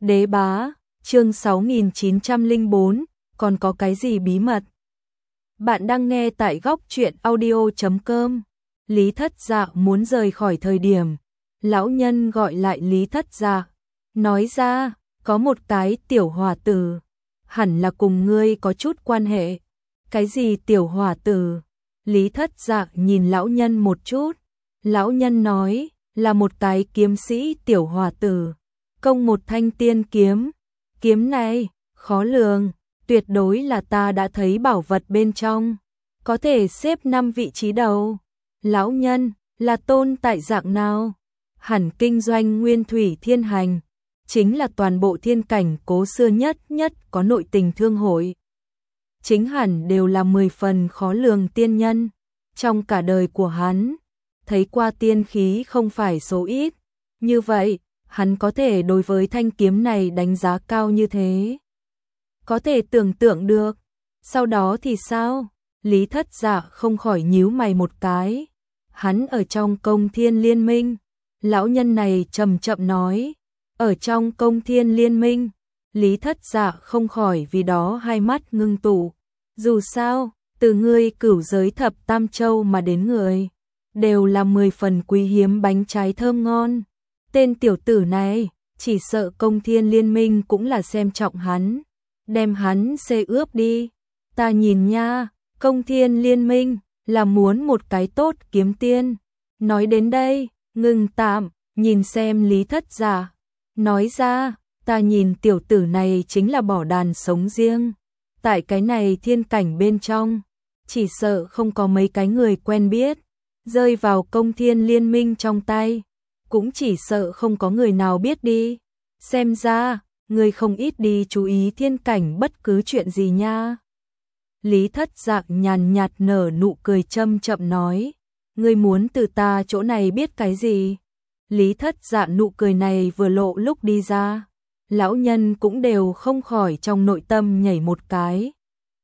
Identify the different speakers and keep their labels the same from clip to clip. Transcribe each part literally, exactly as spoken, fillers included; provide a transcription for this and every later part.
Speaker 1: Đế bá, chương sáu nghìn chín trăm lẻ bốn, còn có cái gì bí mật? Bạn đang nghe tại góc truyện audio chấm com. Lý Thất Dạ muốn rời khỏi thời điểm, lão nhân gọi lại Lý Thất Dạ, nói ra, có một cái tiểu hòa tử, hẳn là cùng ngươi có chút quan hệ. Cái gì tiểu hòa tử? Lý Thất Dạ nhìn lão nhân một chút, lão nhân nói, là một cái kiếm sĩ tiểu hòa tử, công một thanh tiên kiếm, kiếm này, khó lường, tuyệt đối là ta đã thấy bảo vật bên trong, có thể xếp năm vị trí đầu. Lão nhân, là tôn tại dạng nào? Hẳn kinh doanh nguyên thủy thiên hành, chính là toàn bộ thiên cảnh cố xưa nhất nhất có nội tình thương hội. Chính hẳn đều là mười phần khó lường tiên nhân, trong cả đời của hắn, thấy qua tiên khí không phải số ít, như vậy, hắn có thể đối với thanh kiếm này đánh giá cao như thế. Có thể tưởng tượng được, sau đó thì sao? Lý Thất Dạ không khỏi nhíu mày một cái. Hắn ở trong Công Thiên Liên Minh, lão nhân này chậm chậm nói, ở trong Công Thiên Liên Minh, Lý Thất Dạ không khỏi vì đó hai mắt ngưng tụ. Dù sao, từ ngươi cửu giới thập tam châu mà đến người, đều là mười phần quý hiếm bánh trái thơm ngon. Tên tiểu tử này, chỉ sợ Công Thiên Liên Minh cũng là xem trọng hắn, đem hắn xê ướp đi. Ta nhìn nha, Công Thiên Liên Minh là muốn một cái tốt kiếm tiên. Nói đến đây, ngừng tạm, nhìn xem Lý Thất Dạ, nói ra, ta nhìn tiểu tử này chính là bỏ đàn sống riêng. Tại cái này thiên cảnh bên trong, chỉ sợ không có mấy cái người quen biết, rơi vào Công Thiên Liên Minh trong tay, cũng chỉ sợ không có người nào biết đi. Xem ra, người không ít đi chú ý thiên cảnh bất cứ chuyện gì nha. Lý Thất Dạ nhàn nhạt nở nụ cười châm chậm nói, ngươi muốn từ ta chỗ này biết cái gì? Lý Thất Dạ nụ cười này vừa lộ lúc đi ra, lão nhân cũng đều không khỏi trong nội tâm nhảy một cái.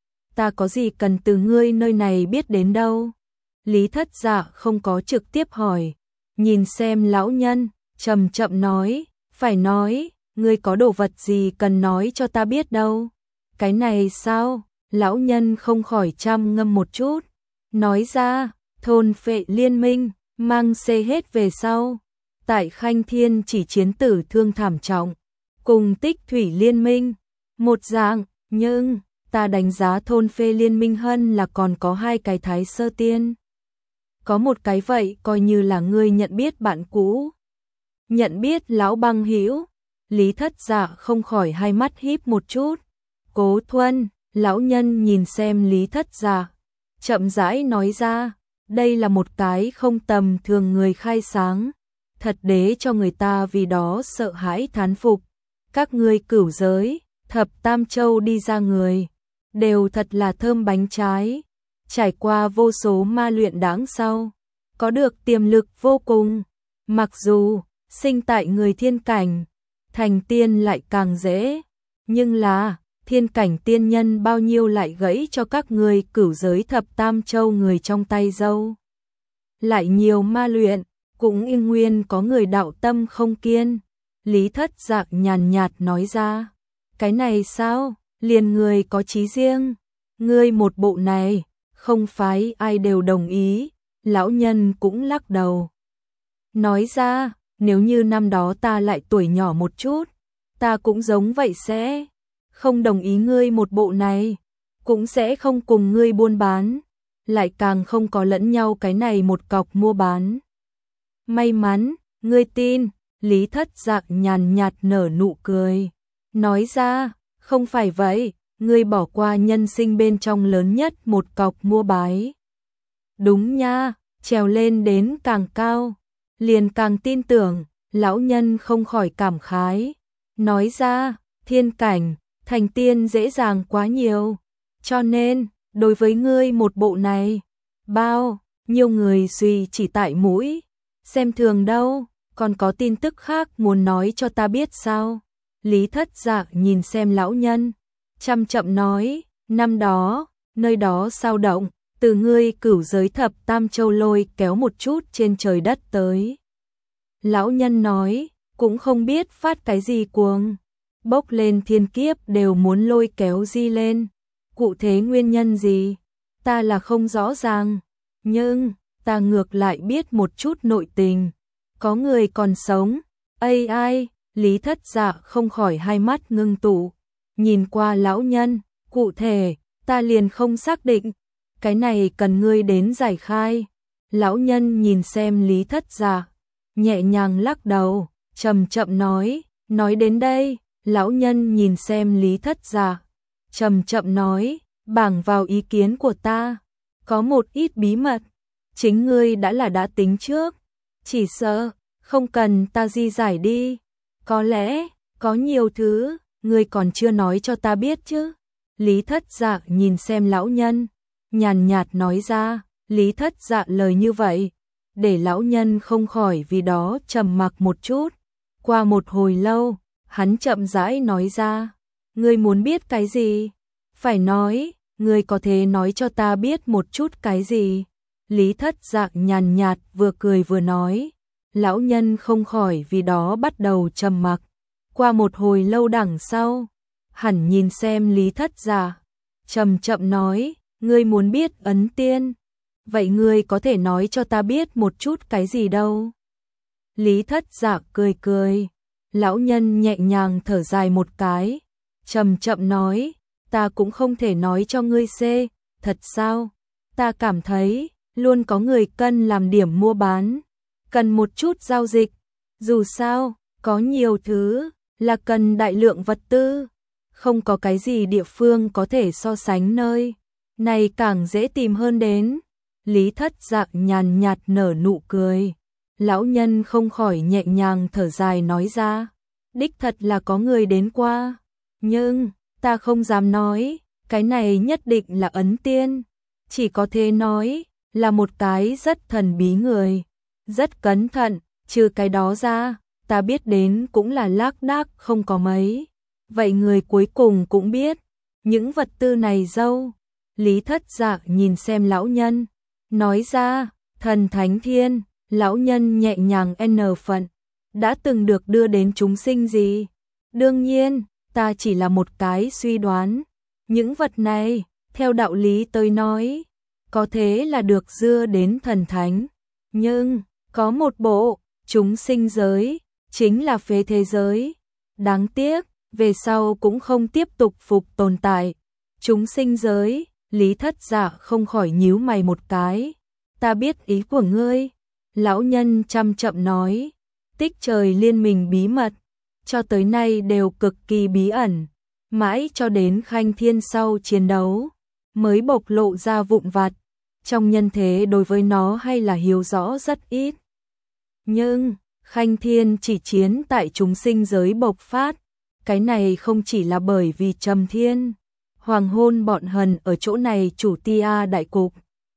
Speaker 1: Ta có gì cần từ ngươi nơi này biết đến đâu? Lý Thất Dạ không có trực tiếp hỏi, nhìn xem lão nhân, chậm chậm nói, phải nói, ngươi có đồ vật gì cần nói cho ta biết đâu? Cái này sao? Lão nhân không khỏi chăm ngâm một chút, nói ra, thôn Phệ Liên Minh, mang xê hết về sau, tại Khanh Thiên chỉ chiến tử thương thảm trọng, cùng Tích Thủy Liên Minh, một dạng, nhưng, ta đánh giá thôn Phệ Liên Minh hơn là còn có hai cái thái sơ tiên. Có một cái vậy coi như là ngươi nhận biết bạn cũ. Nhận biết lão băng hữu. Lý Thất Dạ không khỏi hai mắt híp một chút. Cố Thuần, lão nhân nhìn xem Lý Thất Dạ, chậm rãi nói ra, đây là một cái không tầm thường người khai sáng, thật đế cho người ta vì đó sợ hãi thán phục. Các ngươi cửu giới, thập tam châu đi ra người, đều thật là thơm bánh trái, trải qua vô số ma luyện đáng sau, có được tiềm lực vô cùng. Mặc dù sinh tại người thiên cảnh, thành tiên lại càng dễ, nhưng là thiên cảnh tiên nhân bao nhiêu lại gãy cho các người cửu giới thập tam châu người trong tay dâu. Lại nhiều ma luyện, cũng yên nguyên có người đạo tâm không kiên. Lý Thất Dạ nhàn nhạt nói ra, cái này sao, liền người có chí riêng, ngươi một bộ này, không phải ai đều đồng ý. Lão nhân cũng lắc đầu, nói ra, nếu như năm đó ta lại tuổi nhỏ một chút, ta cũng giống vậy sẽ không đồng ý ngươi một bộ này, cũng sẽ không cùng ngươi buôn bán, lại càng không có lẫn nhau cái này một cọc mua bán. May mắn, ngươi tin. Lý Thất Dạ nhàn nhạt nở nụ cười, nói ra, không phải vậy, ngươi bỏ qua nhân sinh bên trong lớn nhất một cọc mua bái. Đúng nha, trèo lên đến càng cao, liền càng tin tưởng. Lão nhân không khỏi cảm khái, nói ra, thiên cảnh, thành tiên dễ dàng quá nhiều, cho nên, đối với ngươi một bộ này, bao nhiêu người suy chỉ tại mũi, xem thường đâu, còn có tin tức khác muốn nói cho ta biết sao? Lý Thất Dạ nhìn xem lão nhân, chậm chậm nói, năm đó, nơi đó sao động, từ ngươi cửu giới thập tam châu lôi kéo một chút trên trời đất tới. Lão nhân nói, cũng không biết phát cái gì cuồng, bốc lên thiên kiếp đều muốn lôi kéo Di lên. Cụ thể nguyên nhân gì? Ta là không rõ ràng, nhưng ta ngược lại biết một chút nội tình. Có người còn sống. Ây ai, Lý Thất Dạ không khỏi hai mắt ngưng tụ, nhìn qua lão nhân, cụ thể, ta liền không xác định, cái này cần ngươi đến giải khai. Lão nhân nhìn xem Lý Thất Dạ, nhẹ nhàng lắc đầu, chậm chậm nói, nói đến đây, lão nhân nhìn xem Lý Thất Dạ, chậm chậm nói, bảng vào ý kiến của ta, có một ít bí mật, chính ngươi đã là đã tính trước, chỉ sợ, không cần ta di giải đi, có lẽ, có nhiều thứ, ngươi còn chưa nói cho ta biết chứ. Lý Thất Dạ nhìn xem lão nhân, nhàn nhạt nói ra, Lý Thất Dạ lời như vậy, để lão nhân không khỏi vì đó trầm mặc một chút. Qua một hồi lâu, hắn chậm rãi nói ra, ngươi muốn biết cái gì? Phải nói, ngươi có thể nói cho ta biết một chút cái gì? Lý Thất Dạ nhàn nhạt vừa cười vừa nói, lão nhân không khỏi vì đó bắt đầu trầm mặc. Qua một hồi lâu đằng sau, hẳn nhìn xem Lý Thất Dạ, chậm chậm nói, ngươi muốn biết ấn tiên, vậy ngươi có thể nói cho ta biết một chút cái gì đâu? Lý Thất Dạ cười cười, lão nhân nhẹ nhàng thở dài một cái, chậm chậm nói, ta cũng không thể nói cho ngươi xê, thật sao? Ta cảm thấy, luôn có người cần làm điểm mua bán, cần một chút giao dịch, dù sao, có nhiều thứ, là cần đại lượng vật tư, không có cái gì địa phương có thể so sánh nơi này càng dễ tìm hơn đến. Lý Thất Dạ nhàn nhạt nở nụ cười, lão nhân không khỏi nhẹ nhàng thở dài nói ra, đích thật là có người đến qua, nhưng ta không dám nói, cái này nhất định là ấn tiên, chỉ có thể nói là một cái rất thần bí người, rất cẩn thận, trừ cái đó ra, ta biết đến cũng là lác đác không có mấy. Vậy người cuối cùng cũng biết, những vật tư này dâu. Lý Thất Dạ nhìn xem lão nhân, nói ra, thần thánh thiên, lão nhân nhẹ nhàng n phận, đã từng được đưa đến chúng sinh gì? Đương nhiên, ta chỉ là một cái suy đoán, những vật này, theo đạo lý tôi nói, có thế là được dưa đến thần thánh, nhưng, có một bộ, chúng sinh giới, chính là phế thế giới, đáng tiếc, về sau cũng không tiếp tục phục tồn tại. Chúng sinh giới, Lý Thất Dạ không khỏi nhíu mày một cái. Ta biết ý của ngươi. Lão nhân chăm chậm nói. Tích trời liên minh bí mật. Cho tới nay đều cực kỳ bí ẩn. Mãi cho đến Khanh Thiên sau chiến đấu. Mới bộc lộ ra vụn vặt. Trong nhân thế đối với nó hay là hiểu rõ rất ít. Nhưng, Khanh Thiên chỉ chiến tại chúng sinh giới bộc phát. Cái này không chỉ là bởi vì Trầm Thiên, Hoàng Hôn bọn hần ở chỗ này chủ tia đại cục.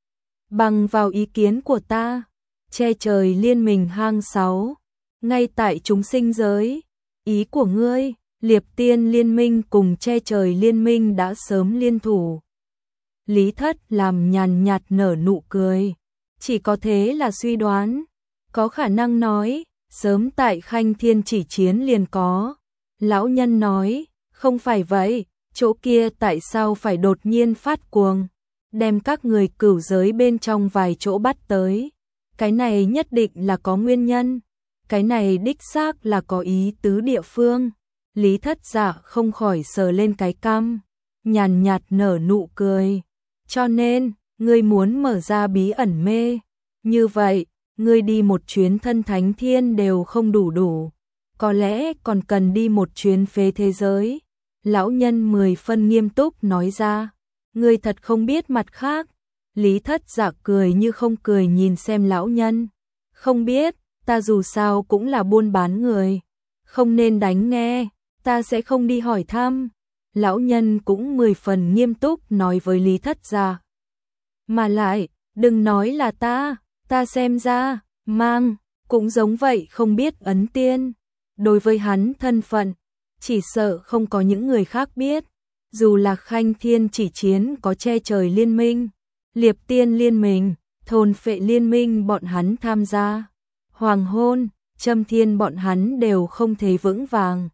Speaker 1: Bằng vào ý kiến của ta, che trời liên minh hang sáu, ngay tại chúng sinh giới, ý của ngươi, Liệp Tiên liên minh cùng che trời liên minh đã sớm liên thủ. Lý Thất làm nhàn nhạt nở nụ cười, chỉ có thế là suy đoán, có khả năng nói, sớm tại Khanh Thiên chỉ chiến liền có. Lão nhân nói, không phải vậy, chỗ kia tại sao phải đột nhiên phát cuồng, đem các người cửu giới bên trong vài chỗ bắt tới. Cái này nhất định là có nguyên nhân, cái này đích xác là có ý tứ địa phương. Lý Thất Dạ không khỏi sờ lên cái cằm, nhàn nhạt nở nụ cười. Cho nên, ngươi muốn mở ra bí ẩn mê, như vậy, ngươi đi một chuyến thân thánh thiên đều không đủ đủ. Có lẽ còn cần đi một chuyến phế thế giới. Lão nhân mười phân nghiêm túc nói ra. Ngươi thật không biết mặt khác. Lý Thất Dạ cười như không cười nhìn xem lão nhân. Không biết, ta dù sao cũng là buôn bán người. Không nên đánh nghe, ta sẽ không đi hỏi thăm. Lão nhân cũng mười phần nghiêm túc nói với Lý Thất Dạ. Mà lại, đừng nói là ta, ta xem ra, mang, cũng giống vậy không biết ấn tiên. Đối với hắn thân phận, chỉ sợ không có những người khác biết. Dù là Khanh Thiên chỉ chiến có che trời liên minh, Liệp Tiên liên minh, thôn phệ liên minh bọn hắn tham gia. Hoàng Hôn, Trầm Thiên bọn hắn đều không thấy vững vàng.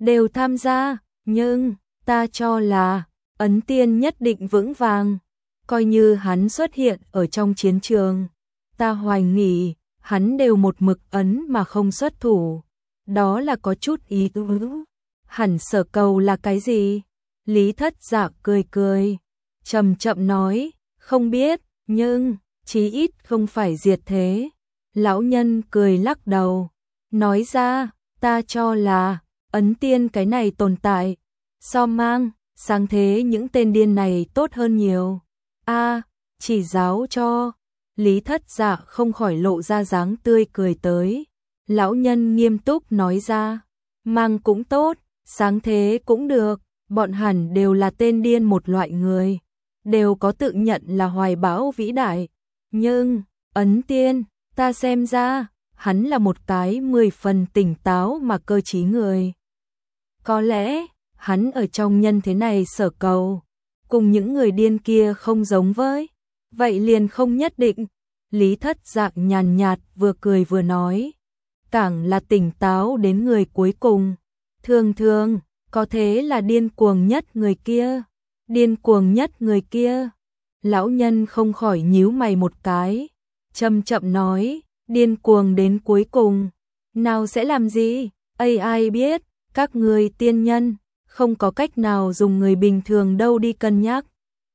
Speaker 1: đều tham gia, nhưng ta cho là Ấn Tiên nhất định vững vàng, coi như hắn xuất hiện ở trong chiến trường, ta hoài nghi hắn đều một mực ấn mà không xuất thủ, đó là có chút ý tứ. Hẳn sở cầu là cái gì? Lý Thất Dạ cười cười, chậm chậm nói, không biết, nhưng chí ít không phải diệt thế. Lão nhân cười lắc đầu, nói ra, ta cho là Ấn Tiên cái này tồn tại, so mang, sáng thế những tên điên này tốt hơn nhiều. A, chỉ giáo cho. Lý Thất Dạ không khỏi lộ ra dáng tươi cười tới. Lão nhân nghiêm túc nói ra, mang cũng tốt, sáng thế cũng được, bọn hẳn đều là tên điên một loại người, đều có tự nhận là hoài bão vĩ đại. Nhưng, Ấn Tiên, ta xem ra, hắn là một cái mười phần tỉnh táo mà cơ trí người. Có lẽ, hắn ở trong nhân thế này sở cầu, cùng những người điên kia không giống với, vậy liền không nhất định. Lý Thất Dạ nhàn nhạt vừa cười vừa nói, càng là tỉnh táo đến người cuối cùng, thường thường, có thế là điên cuồng nhất người kia, điên cuồng nhất người kia. Lão nhân không khỏi nhíu mày một cái, chậm chậm nói, điên cuồng đến cuối cùng, nào sẽ làm gì, ai ai biết, các người tiên nhân, không có cách nào dùng người bình thường đâu đi cân nhắc.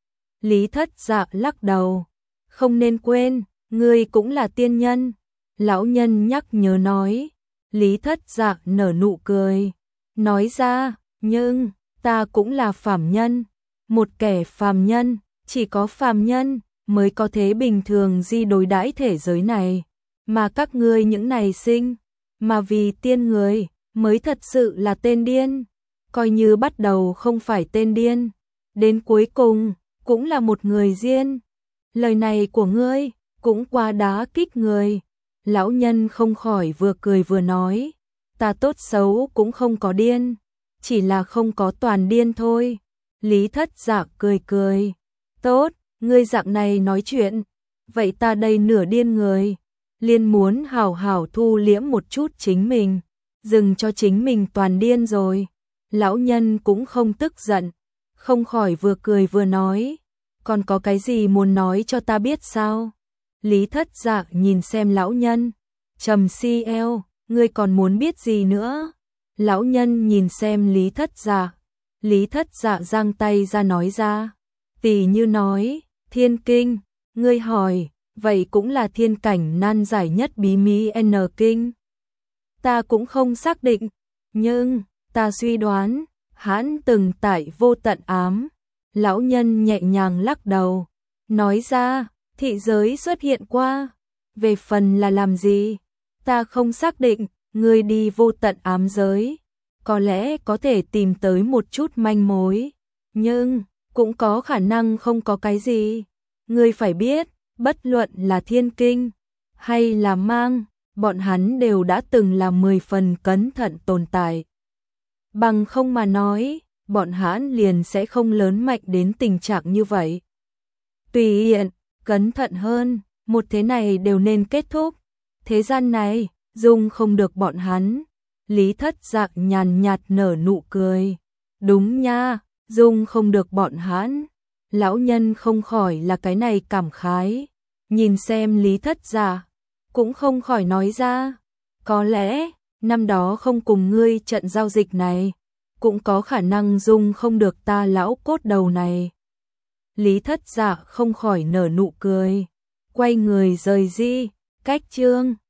Speaker 1: Lý Thất Dạ lắc đầu, không nên quên, ngươi cũng là tiên nhân. Lão nhân nhắc nhớ nói, Lý Thất Dạ nở nụ cười, nói ra, nhưng, ta cũng là phàm nhân, một kẻ phàm nhân, chỉ có phàm nhân mới có thế bình thường di đối đãi thể giới này, mà các ngươi những này sinh, mà vì tiên người, mới thật sự là tên điên, coi như bắt đầu không phải tên điên, đến cuối cùng, cũng là một người điên. Lời này của ngươi, cũng quá đá kích người. Lão nhân không khỏi vừa cười vừa nói, ta tốt xấu cũng không có điên, chỉ là không có toàn điên thôi. Lý Thất Dạ cười cười, tốt, ngươi dạng này nói chuyện, vậy ta đây nửa điên người, liền muốn hảo hảo thu liễm một chút chính mình, dừng cho chính mình toàn điên rồi. Lão nhân cũng không tức giận, không khỏi vừa cười vừa nói, còn có cái gì muốn nói cho ta biết sao? Lý Thất Dạ nhìn xem lão nhân, trầm si eo, ngươi còn muốn biết gì nữa? Lão nhân nhìn xem Lý Thất Dạ, Lý Thất Dạ giang tay ra nói ra, tỉ như nói, thiên kinh, ngươi hỏi, vậy cũng là thiên cảnh nan giải nhất bí mí N kinh. Ta cũng không xác định, nhưng, ta suy đoán, hắn từng tại vô tận ám. Lão nhân nhẹ nhàng lắc đầu, nói ra, thị giới xuất hiện qua, về phần là làm gì, ta không xác định, ngươi đi vô tận ám giới, có lẽ có thể tìm tới một chút manh mối, nhưng, cũng có khả năng không có cái gì. Ngươi phải biết, bất luận là thiên kinh, hay là mang, bọn hắn đều đã từng là mười phần cẩn thận tồn tại. Bằng không mà nói, bọn hắn liền sẽ không lớn mạnh đến tình trạng như vậy. Tùy hiện, cẩn thận hơn, một thế này đều nên kết thúc. Thế gian này, dung không được bọn hắn. Lý Thất Dạ nhàn nhạt nở nụ cười. Đúng nha, dung không được bọn hắn. Lão nhân không khỏi là cái này cảm khái. Nhìn xem Lý Thất Dạ, cũng không khỏi nói ra. Có lẽ, năm đó không cùng ngươi trận giao dịch này, cũng có khả năng dung không được ta lão cốt đầu này. Lý Thất Dạ không khỏi nở nụ cười, quay người rời đi, cách chương.